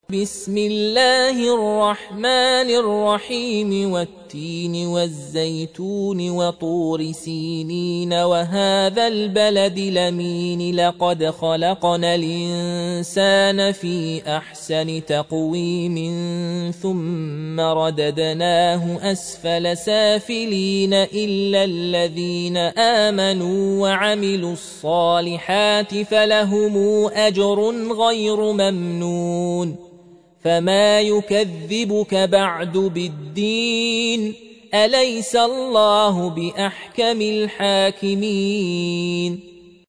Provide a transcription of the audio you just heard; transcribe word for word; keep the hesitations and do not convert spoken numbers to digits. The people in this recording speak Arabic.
بسم الله الرحمن الرحيم والتين والزيتون وطور سينين وهذا البلد الأمين لقد خلقنا الإنسان في أحسن تقويم ثم رددناه أسفل سافلين إلا الذين آمنوا وعملوا الصالحات فلهم أجر غير ممنون فما يكذبك بعد بالدين أليس الله بأحكم الحاكمين